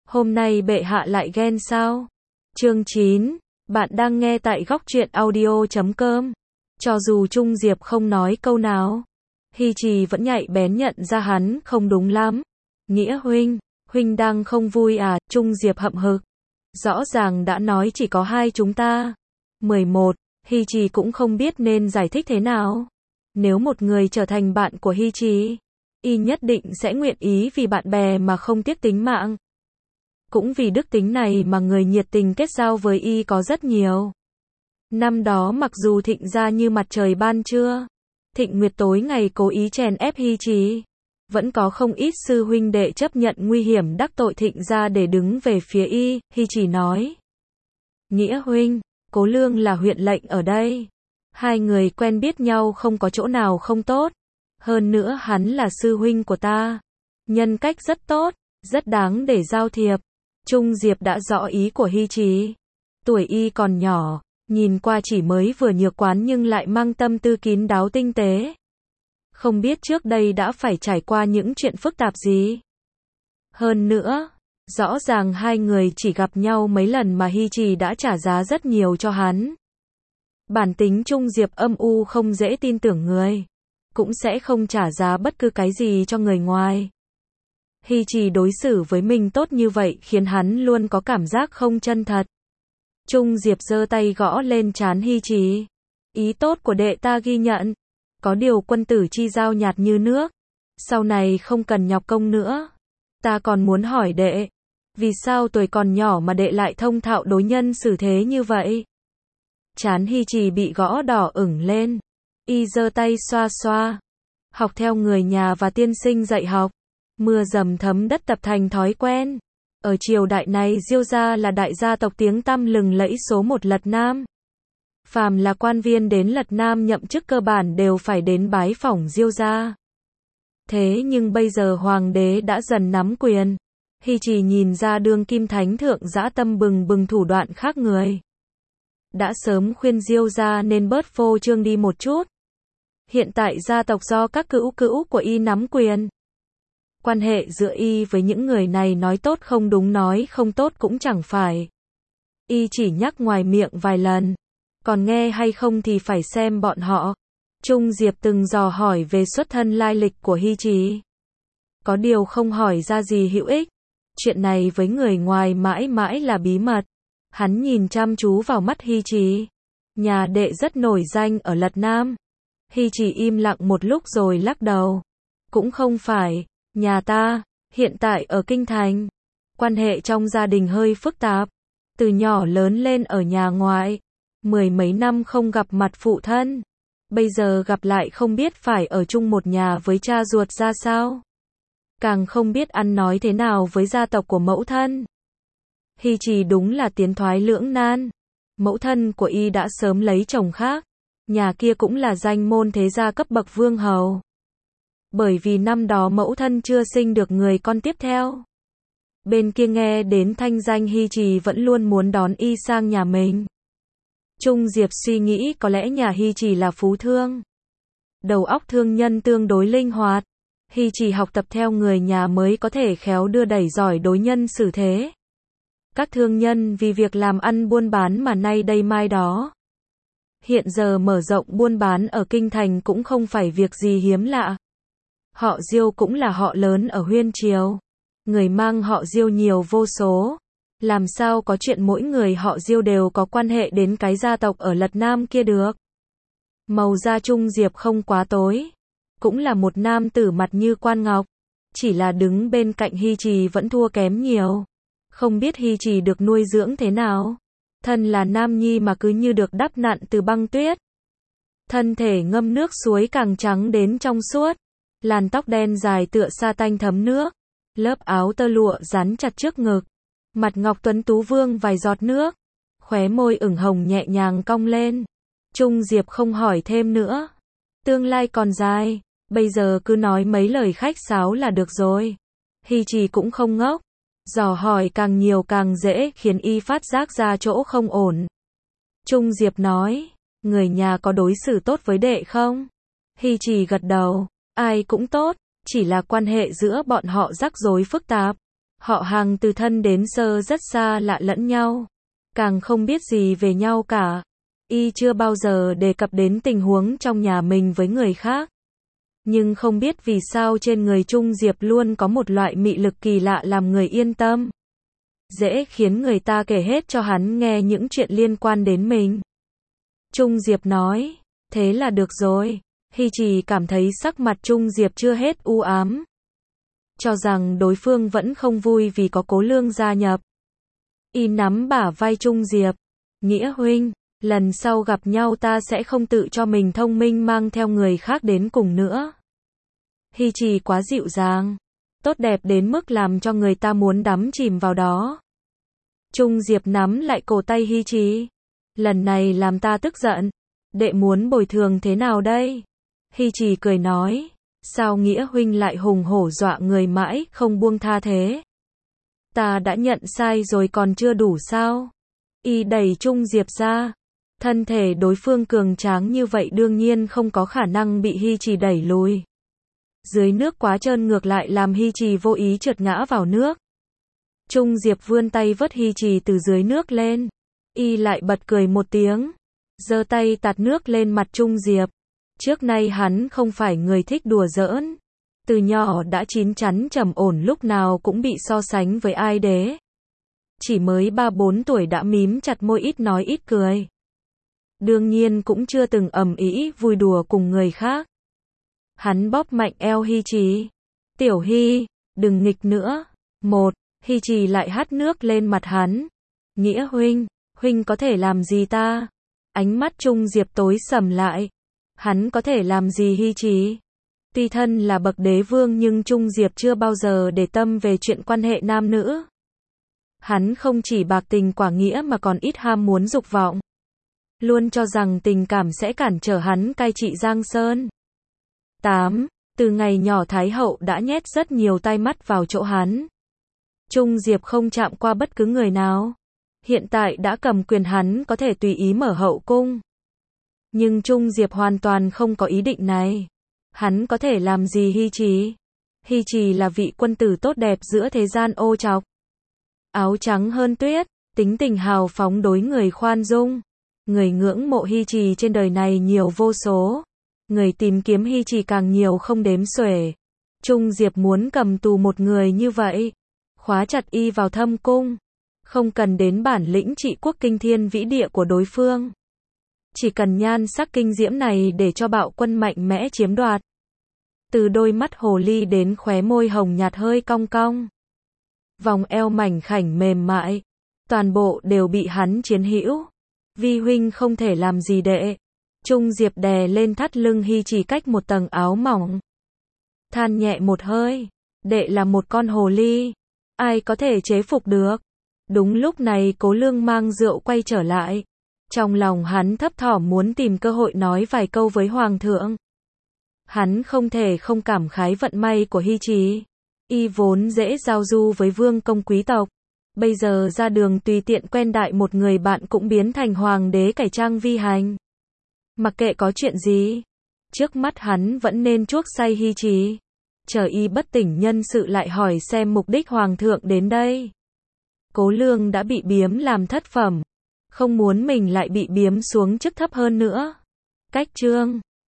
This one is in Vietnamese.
Hôm nay bệ hạ lại ghen sao? Chương 9, bạn đang nghe tại góc truyện audio.com. Cho dù Trung Diệp không nói câu nào, Hy Trì vẫn nhạy bén nhận ra hắn không đúng lắm. Nghĩa huynh đang không vui à? Trung Diệp hậm hực. Rõ ràng đã nói chỉ có hai chúng ta. 11. Hy Trì cũng không biết nên giải thích thế nào. Nếu một người trở thành bạn của Hy Trì, y nhất định sẽ nguyện ý vì bạn bè mà không tiếc tính mạng. Cũng vì đức tính này mà người nhiệt tình kết giao với y có rất nhiều. Năm đó mặc dù Thịnh gia như mặt trời ban trưa, Thịnh Nguyệt tối ngày cố ý chèn ép Hy Trì, vẫn có không ít sư huynh đệ chấp nhận nguy hiểm đắc tội Thịnh gia để đứng về phía y. Hy Trì nói: Nghĩa huynh, Cố Lương là huyện lệnh ở đây. Hai người quen biết nhau không có chỗ nào không tốt. Hơn nữa hắn là sư huynh của ta. Nhân cách rất tốt, rất đáng để giao thiệp. Trung Diệp đã rõ ý của Hy Trì. Tuổi y còn nhỏ, nhìn qua chỉ mới vừa nhược quán nhưng lại mang tâm tư kín đáo tinh tế. Không biết trước đây đã phải trải qua những chuyện phức tạp gì. Hơn nữa, rõ ràng hai người chỉ gặp nhau mấy lần mà Hy Trì đã trả giá rất nhiều cho hắn. Bản tính Trung Diệp âm u không dễ tin tưởng người, cũng sẽ không trả giá bất cứ cái gì cho người ngoài. Hy Trì đối xử với mình tốt như vậy khiến hắn luôn có cảm giác không chân thật. Trung Diệp giơ tay gõ lên trán Hy Trì. Ý tốt của đệ ta ghi nhận. Có điều quân tử chi giao nhạt như nước. Sau này không cần nhọc công nữa. Ta còn muốn hỏi đệ, vì sao tuổi còn nhỏ mà đệ lại thông thạo đối nhân xử thế như vậy? Trán Hy Trì bị gõ đỏ ửng lên. Y giơ tay xoa xoa. Học theo người nhà và tiên sinh dạy học. Mưa dầm thấm đất tập thành thói quen. Ở triều đại này Diêu gia là đại gia tộc tiếng tăm lừng lẫy số một Lật Nam. Phàm là quan viên đến Lật Nam nhậm chức cơ bản đều phải đến bái phỏng Diêu gia. Thế nhưng bây giờ hoàng đế đã dần nắm quyền. Hy Trì nhìn ra đương kim thánh thượng dã tâm bừng bừng thủ đoạn khác người. Đã sớm khuyên Diêu gia nên bớt phô trương đi một chút. Hiện tại gia tộc do các cữu của y nắm quyền. Quan hệ giữa y với những người này nói tốt không đúng nói không tốt cũng chẳng phải. Y chỉ nhắc ngoài miệng vài lần. Còn nghe hay không thì phải xem bọn họ. Trung Diệp từng dò hỏi về xuất thân lai lịch của Hy Trì. Có điều không hỏi ra gì hữu ích. Chuyện này với người ngoài mãi mãi là bí mật. Hắn nhìn chăm chú vào mắt Hy Trì. Nhà đệ rất nổi danh ở Lật Nam. Hy Trì im lặng một lúc rồi lắc đầu. Cũng không phải. Nhà ta, hiện tại ở Kinh Thành. Quan hệ trong gia đình hơi phức tạp. Từ nhỏ lớn lên ở nhà ngoại. 10 mấy năm không gặp mặt phụ thân. Bây giờ gặp lại không biết phải ở chung một nhà với cha ruột ra sao. Càng không biết ăn nói thế nào với gia tộc của mẫu thân. Hy Trì đúng là tiến thoái lưỡng nan. Mẫu thân của y đã sớm lấy chồng khác. Nhà kia cũng là danh môn thế gia cấp bậc vương hầu. Bởi vì năm đó mẫu thân chưa sinh được người con tiếp theo. Bên kia nghe đến thanh danh Hy Trì vẫn luôn muốn đón y sang nhà mình. Trung Diệp suy nghĩ có lẽ nhà Hy Trì là phú thương. Đầu óc thương nhân tương đối linh hoạt. Hy Trì học tập theo người nhà mới có thể khéo đưa đẩy giỏi đối nhân xử thế. Các thương nhân vì việc làm ăn buôn bán mà nay đây mai đó. Hiện giờ mở rộng buôn bán ở Kinh Thành cũng không phải việc gì hiếm lạ. Họ Diêu cũng là họ lớn ở Huyên Triều. Người mang họ Diêu nhiều vô số. Làm sao có chuyện mỗi người họ Diêu đều có quan hệ đến cái gia tộc ở Lật Nam kia được. Màu da Trung Diệp không quá tối. Cũng là một nam tử mặt như quan ngọc. Chỉ là đứng bên cạnh Hy Trì vẫn thua kém nhiều. Không biết Hy Trì được nuôi dưỡng thế nào. Thân là nam nhi mà cứ như được đắp nặn từ băng tuyết. Thân thể ngâm nước suối càng trắng đến trong suốt. Làn tóc đen dài tựa sa tanh thấm nước. Lớp áo tơ lụa dán chặt trước ngực. Mặt ngọc tuấn tú vương vài giọt nước. Khóe môi ửng hồng nhẹ nhàng cong lên. Trung Diệp không hỏi thêm nữa. Tương lai còn dài. Bây giờ cứ nói mấy lời khách sáo là được rồi. Hy Trì cũng không ngốc. Dò hỏi càng nhiều càng dễ khiến y phát giác ra chỗ không ổn. Trung Diệp nói. Người nhà có đối xử tốt với đệ không? Hy Trì gật đầu. Ai cũng tốt. Chỉ là quan hệ giữa bọn họ rắc rối phức tạp. Họ hàng từ thân đến sơ rất xa lạ lẫn nhau, càng không biết gì về nhau cả. Y chưa bao giờ đề cập đến tình huống trong nhà mình với người khác. Nhưng không biết vì sao trên người Trung Diệp luôn có một loại mị lực kỳ lạ làm người yên tâm. Dễ khiến người ta kể hết cho hắn nghe những chuyện liên quan đến mình. Trung Diệp nói, thế là được rồi. Hy Trì cảm thấy sắc mặt Trung Diệp chưa hết u ám, cho rằng đối phương vẫn không vui vì có Cố Lương gia nhập. Y nắm bả vai Trung Diệp, Nghĩa huynh, lần sau gặp nhau ta sẽ không tự cho mình thông minh mang theo người khác đến cùng nữa. Hy Trì quá dịu dàng, tốt đẹp đến mức làm cho người ta muốn đắm chìm vào đó. Trung Diệp nắm lại cổ tay Hy Trì, lần này làm ta tức giận, đệ muốn bồi thường thế nào đây? Hy Trì cười nói, sao Nghĩa huynh lại hùng hổ dọa người mãi không buông tha thế? Ta đã nhận sai rồi còn chưa đủ sao? Y đẩy Trung Diệp ra, thân thể đối phương cường tráng như vậy đương nhiên không có khả năng bị Hy Trì đẩy lùi. Dưới nước quá trơn ngược lại làm Hy Trì vô ý trượt ngã vào nước. Trung Diệp vươn tay vớt Hy Trì từ dưới nước lên. Y lại bật cười một tiếng, giơ tay tạt nước lên mặt Trung Diệp. Trước nay hắn không phải người thích đùa giỡn, từ nhỏ đã chín chắn trầm ổn, lúc nào cũng bị so sánh với ai đế. Chỉ mới 3-4 tuổi đã mím chặt môi, ít nói ít cười. Đương nhiên cũng chưa từng ầm ĩ vui đùa cùng người khác. Hắn bóp mạnh eo Hy Trì. Tiểu Hy, đừng nghịch nữa. Hy Trì lại hắt nước lên mặt hắn. Nghĩa huynh, huynh có thể làm gì ta? Ánh mắt Trung Diệp tối sầm lại. Hắn có thể làm gì Hy Trì? Tuy thân là bậc đế vương nhưng Trung Diệp chưa bao giờ để tâm về chuyện quan hệ nam nữ. Hắn không chỉ bạc tình quả nghĩa mà còn ít ham muốn dục vọng. Luôn cho rằng tình cảm sẽ cản trở hắn cai trị Giang Sơn. 8. Từ ngày nhỏ Thái hậu đã nhét rất nhiều tai mắt vào chỗ hắn. Trung Diệp không chạm qua bất cứ người nào. Hiện tại đã cầm quyền, hắn có thể tùy ý mở hậu cung. Nhưng Trung Diệp hoàn toàn không có ý định này. Hắn có thể làm gì Hy Trì? Hy Trì là vị quân tử tốt đẹp giữa thế gian ô trọc. Áo trắng hơn tuyết, tính tình hào phóng, đối người khoan dung. Người ngưỡng mộ Hy Trì trên đời này nhiều vô số. Người tìm kiếm Hy Trì càng nhiều không đếm xuể. Trung Diệp muốn cầm tù một người như vậy, khóa chặt y vào thâm cung. Không cần đến bản lĩnh trị quốc kinh thiên vĩ địa của đối phương. Chỉ cần nhan sắc kinh diễm này để cho bạo quân mạnh mẽ chiếm đoạt. Từ đôi mắt hồ ly đến khóe môi hồng nhạt hơi cong cong. Vòng eo mảnh khảnh mềm mại. Toàn bộ đều bị hắn chiếm hữu. Vi huynh không thể làm gì đệ. Trung Diệp đè lên thắt lưng Hy Trì cách một tầng áo mỏng. Than nhẹ một hơi. Đệ là một con hồ ly. Ai có thể chế phục được. Đúng lúc này Cố Lương mang rượu quay trở lại. Trong lòng hắn thấp thỏm muốn tìm cơ hội nói vài câu với Hoàng thượng. Hắn không thể không cảm khái vận may của Hy Trì. Y vốn dễ giao du với vương công quý tộc. Bây giờ ra đường tùy tiện quen đại một người bạn cũng biến thành hoàng đế cải trang vi hành. Mặc kệ có chuyện gì, trước mắt hắn vẫn nên chuốc say Hy Trì. Chờ y bất tỉnh nhân sự lại hỏi xem mục đích Hoàng thượng đến đây. Cố Lương đã bị biếm làm thất phẩm. Không muốn mình lại bị biếm xuống chức thấp hơn nữa. Cách chương